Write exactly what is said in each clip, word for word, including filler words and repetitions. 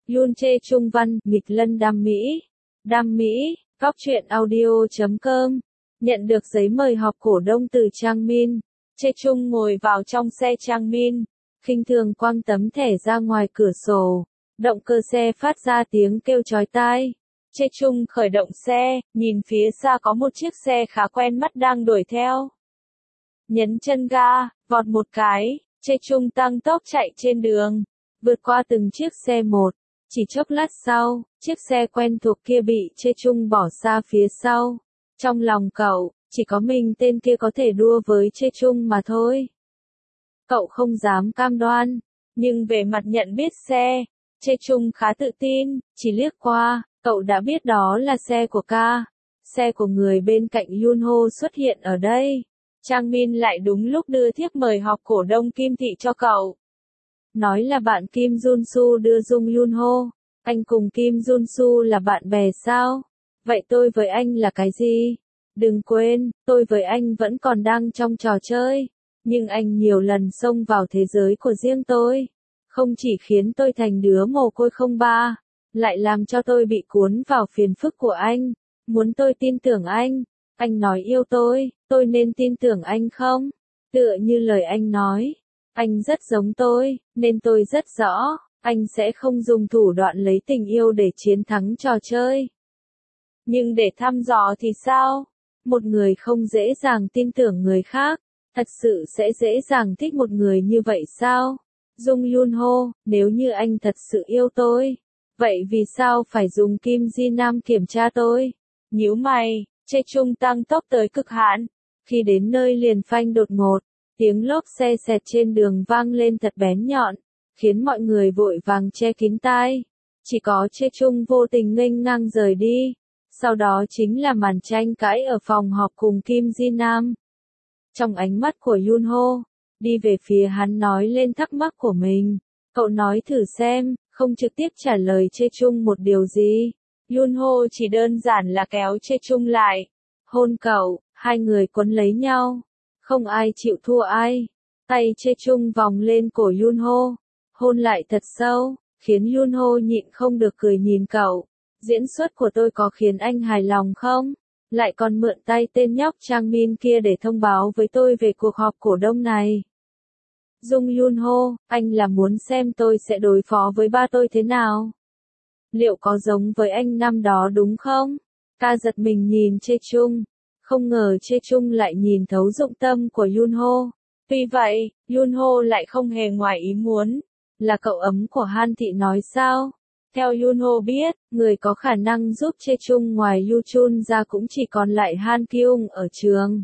Yoon Chae Chung văn, nghịch lân đam mỹ. Đam mỹ, góc truyện audio chấm com. Nhận được giấy mời họp cổ đông từ Chang Min. Chae Chung ngồi vào trong xe Chang Min, khinh thường quăng tấm thẻ ra ngoài cửa sổ. Động cơ xe phát ra tiếng kêu chói tai. Chae Chung khởi động xe, nhìn phía xa có một chiếc xe khá quen mắt đang đuổi theo. Nhấn chân ga, vọt một cái, Chae Chung tăng tốc chạy trên đường, vượt qua từng chiếc xe một. Chỉ chốc lát sau, chiếc xe quen thuộc kia bị Chae Chung bỏ xa phía sau. Trong lòng cậu, chỉ có mình tên kia có thể đua với Chae Chung mà thôi. Cậu không dám cam đoan, nhưng về mặt nhận biết xe, Chae Chung khá tự tin, chỉ liếc qua, cậu đã biết đó là xe của ca. Xe của người bên cạnh Yoon Ho xuất hiện ở đây. Chang Min lại đúng lúc đưa thiếp mời họp cổ đông Kim Thị cho cậu. Nói là bạn Kim Jun Soo đưa Jung Yoon Ho. Anh cùng Kim Jun Soo là bạn bè sao? Vậy tôi với anh là cái gì? Đừng quên, tôi với anh vẫn còn đang trong trò chơi. Nhưng anh nhiều lần xông vào thế giới của riêng tôi. Không chỉ khiến tôi thành đứa mồ côi không ba, lại làm cho tôi bị cuốn vào phiền phức của anh. Muốn tôi tin tưởng anh. Anh nói yêu tôi, tôi nên tin tưởng anh không? Tựa như lời anh nói. Anh rất giống tôi, nên tôi rất rõ, anh sẽ không dùng thủ đoạn lấy tình yêu để chiến thắng trò chơi. Nhưng để thăm dò thì sao? Một người không dễ dàng tin tưởng người khác, thật sự sẽ dễ dàng thích một người như vậy sao? Jung Yoon Ho, nếu như anh thật sự yêu tôi, vậy vì sao phải dùng Kim Ji Nam kiểm tra tôi? Nhíu mày, Chae Chung tăng tốc tới cực hạn. Khi đến nơi liền phanh đột ngột, tiếng lốp xe xẹt trên đường vang lên thật bén nhọn, khiến mọi người vội vàng che kín tai. Chỉ có Chae Chung vô tình nghênh ngang rời đi. Sau đó chính là màn tranh cãi ở phòng họp cùng Kim Ji Nam. Trong ánh mắt của Yoon Ho, đi về phía hắn nói lên thắc mắc của mình. Cậu nói thử xem, không trực tiếp trả lời Chae Chung một điều gì. Yoon Ho chỉ đơn giản là kéo Chae Chung lại. Hôn cậu, hai người quấn lấy nhau. Không ai chịu thua ai. Tay Chae Chung vòng lên cổ Yoon Ho. Hôn lại thật sâu, khiến Yoon Ho nhịn không được cười nhìn cậu. Diễn xuất của tôi có khiến anh hài lòng không? Lại còn mượn tay tên nhóc Chang Min kia để thông báo với tôi về cuộc họp cổ đông này. Jung Yoon Ho, anh là muốn xem tôi sẽ đối phó với ba tôi thế nào? Liệu có giống với anh năm đó đúng không? Ca giật mình nhìn Chae Chung. Không ngờ Chae Chung lại nhìn thấu dụng tâm của Yoon Ho. Tuy vậy, Yoon Ho lại không hề ngoài ý muốn. Là cậu ấm của Han Thị nói sao? Theo Yoon Ho biết, người có khả năng giúp Chae Chung ngoài Yoo Chun ra cũng chỉ còn lại Han Kyung ở trường.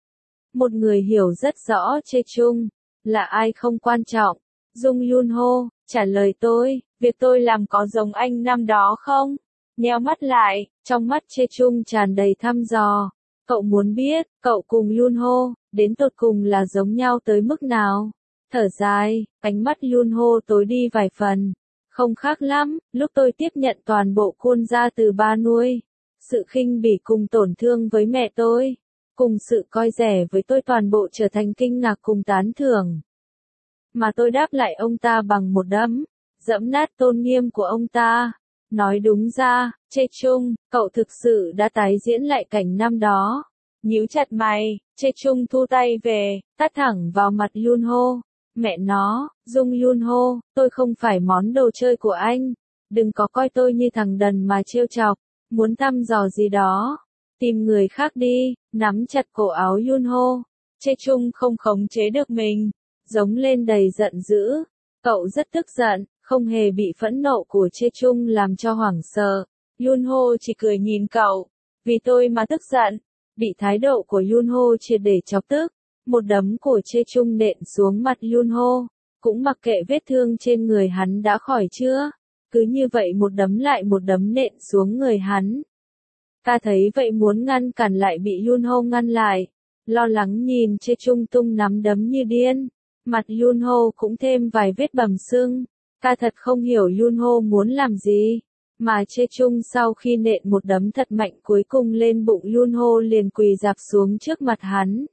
Một người hiểu rất rõ Chae Chung, là ai không quan trọng. Jung Yoon Ho, trả lời tôi, việc tôi làm có giống anh năm đó không? Nheo mắt lại, trong mắt Chae Chung tràn đầy thăm dò. Cậu muốn biết, cậu cùng Yoon Ho, đến tột cùng là giống nhau tới mức nào? Thở dài, ánh mắt Yoon Ho tối đi vài phần. Không khác lắm, lúc tôi tiếp nhận toàn bộ khuôn ra từ ba nuôi. Sự khinh bỉ cùng tổn thương với mẹ tôi. Cùng sự coi rẻ với tôi toàn bộ trở thành kinh ngạc cùng tán thưởng. Mà tôi đáp lại ông ta bằng một đấm, dẫm nát tôn nghiêm của ông ta. Nói đúng ra, Chae Chung, cậu thực sự đã tái diễn lại cảnh năm đó. Nhíu chặt mày, Chae Chung thu tay về, tát thẳng vào mặt Yoon Ho. Mẹ nó, Jung Yoon Ho, tôi không phải món đồ chơi của anh. Đừng có coi tôi như thằng đần mà trêu chọc. Muốn thăm dò gì đó, tìm người khác đi. Nắm chặt cổ áo Yoon Ho. Chae Chung không khống chế được mình, giống lên đầy giận dữ. Cậu rất tức giận, không hề bị phẫn nộ của Chae Chung làm cho hoảng sợ. Yoon Ho chỉ cười nhìn cậu. Vì tôi mà tức giận. Bị thái độ của Yoon Ho triệt để chọc tức. Một đấm của Chae Chung nện xuống mặt Yoon Ho. Cũng mặc kệ vết thương trên người hắn đã khỏi chưa. Cứ như vậy một đấm lại một đấm nện xuống người hắn. Ta thấy vậy muốn ngăn cản lại bị Yoon Ho ngăn lại. Lo lắng nhìn Chae Chung tung nắm đấm như điên. Mặt Yoon Ho cũng thêm vài vết bầm sưng. Ta thật không hiểu Yoon Ho muốn làm gì. Mà Chae Chung sau khi nện một đấm thật mạnh cuối cùng lên bụng Yoon Ho liền quỳ rạp xuống trước mặt hắn.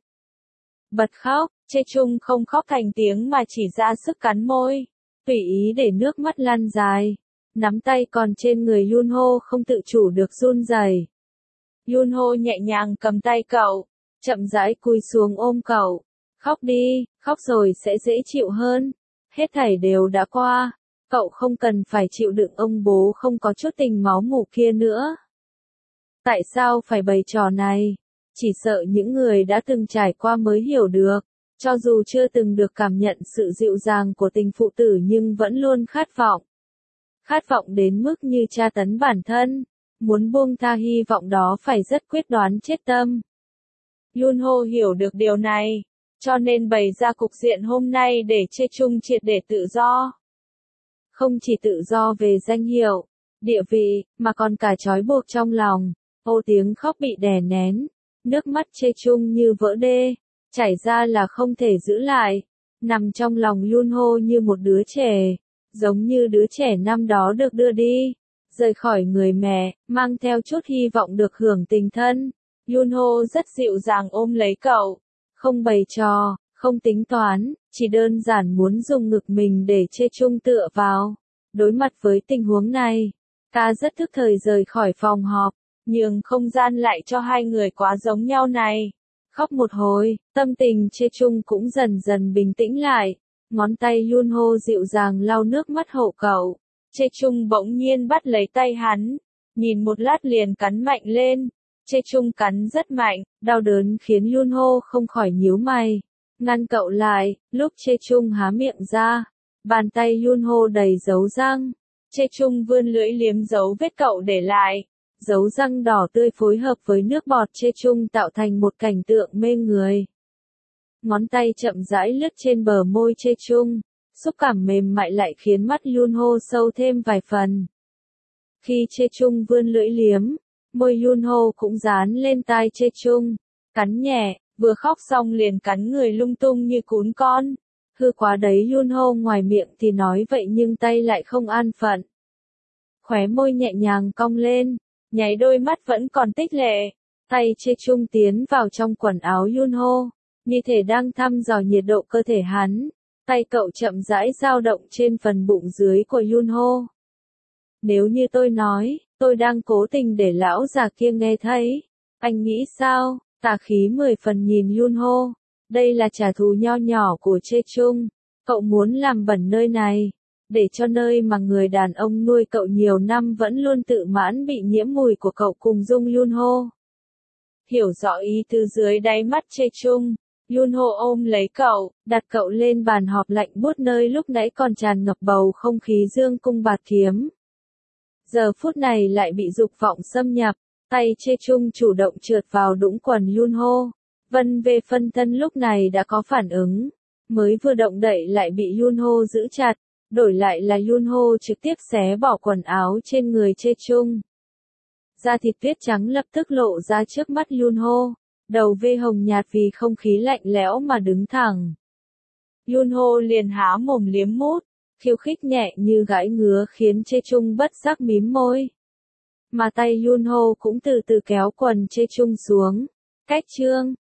Bật khóc, Chae Chung không khóc thành tiếng mà chỉ ra sức cắn môi. Tùy ý để nước mắt lăn dài. Nắm tay còn trên người Yunho không tự chủ được run rẩy. Yunho nhẹ nhàng cầm tay cậu, chậm rãi cúi xuống ôm cậu. Khóc đi, khóc rồi sẽ dễ chịu hơn. Hết thảy đều đã qua, cậu không cần phải chịu đựng ông bố không có chút tình máu mủ kia nữa. Tại sao phải bày trò này? Chỉ sợ những người đã từng trải qua mới hiểu được. Cho dù chưa từng được cảm nhận sự dịu dàng của tình phụ tử nhưng vẫn luôn khát vọng. Khát vọng đến mức như tra tấn bản thân. Muốn buông tha hy vọng đó phải rất quyết đoán chết tâm. Yunho hiểu được điều này, cho nên bày ra cục diện hôm nay để Chae-chung triệt để tự do. Không chỉ tự do về danh hiệu, địa vị, mà còn cả trói buộc trong lòng. Ô tiếng khóc bị đè nén, nước mắt Chae-chung như vỡ đê, chảy ra là không thể giữ lại, nằm trong lòng Yunho như một đứa trẻ, giống như đứa trẻ năm đó được đưa đi, rời khỏi người mẹ, mang theo chút hy vọng được hưởng tình thân. Yunho rất dịu dàng ôm lấy cậu, không bày trò, không tính toán, chỉ đơn giản muốn dùng ngực mình để Chae-chung tựa vào. Đối mặt với tình huống này, ca rất thức thời rời khỏi phòng họp, nhường không gian lại cho hai người quá giống nhau này. Khóc một hồi, tâm tình Chae-chung cũng dần dần bình tĩnh lại, ngón tay Yunho dịu dàng lau nước mắt hộ cậu. Chae-chung bỗng nhiên bắt lấy tay hắn, nhìn một lát liền cắn mạnh lên. Chae-chung cắn rất mạnh, đau đớn khiến Yunho không khỏi nhíu mày, ngăn cậu lại. Lúc Chae-chung há miệng ra, bàn tay Yunho đầy dấu răng. Chae-chung vươn lưỡi liếm dấu vết cậu để lại. Dấu răng đỏ tươi phối hợp với nước bọt Chae-chung tạo thành một cảnh tượng mê người. Ngón tay chậm rãi lướt trên bờ môi Chae-chung, xúc cảm mềm mại lại khiến mắt Yunho sâu thêm vài phần. Khi Chae-chung vươn lưỡi liếm, môi Yunho cũng dán lên tai Chae-chung, cắn nhẹ, vừa khóc xong liền cắn người lung tung như cún con. Hư quá đấy, Yunho ngoài miệng thì nói vậy nhưng tay lại không an phận. Khóe môi nhẹ nhàng cong lên, nháy đôi mắt vẫn còn tích lệ, tay Chae-chung tiến vào trong quần áo Yunho, như thể đang thăm dò nhiệt độ cơ thể hắn. Tay cậu chậm rãi dao động trên phần bụng dưới của Yunho. Nếu như tôi nói, tôi đang cố tình để lão già kia nghe thấy, anh nghĩ sao? Tà khí mười phần nhìn Yunho. Đây là trả thù nho nhỏ của Chae-chung. Cậu muốn làm bẩn nơi này, để cho nơi mà người đàn ông nuôi cậu nhiều năm vẫn luôn tự mãn bị nhiễm mùi của cậu cùng dung Yunho. Hiểu rõ ý tứ dưới đáy mắt Chae-chung, Yunho ôm lấy cậu, đặt cậu lên bàn họp lạnh buốt nơi lúc nãy còn tràn ngập bầu không khí dương cung bạt kiếm. Giờ phút này lại bị dục vọng xâm nhập, tay Chae-chung chủ động trượt vào đũng quần Yunho. Vân về phân thân lúc này đã có phản ứng, mới vừa động đậy lại bị Yunho giữ chặt, đổi lại là Yunho trực tiếp xé bỏ quần áo trên người Chae-chung. Da thịt tuyết trắng lập tức lộ ra trước mắt Yunho, đầu vê hồng nhạt vì không khí lạnh lẽo mà đứng thẳng. Yunho liền há mồm liếm mút, khiêu khích nhẹ như gãi ngứa khiến Chae-chung bất giác mím môi. Mà tay Yunho cũng từ từ kéo quần Chae-chung xuống. Cách chương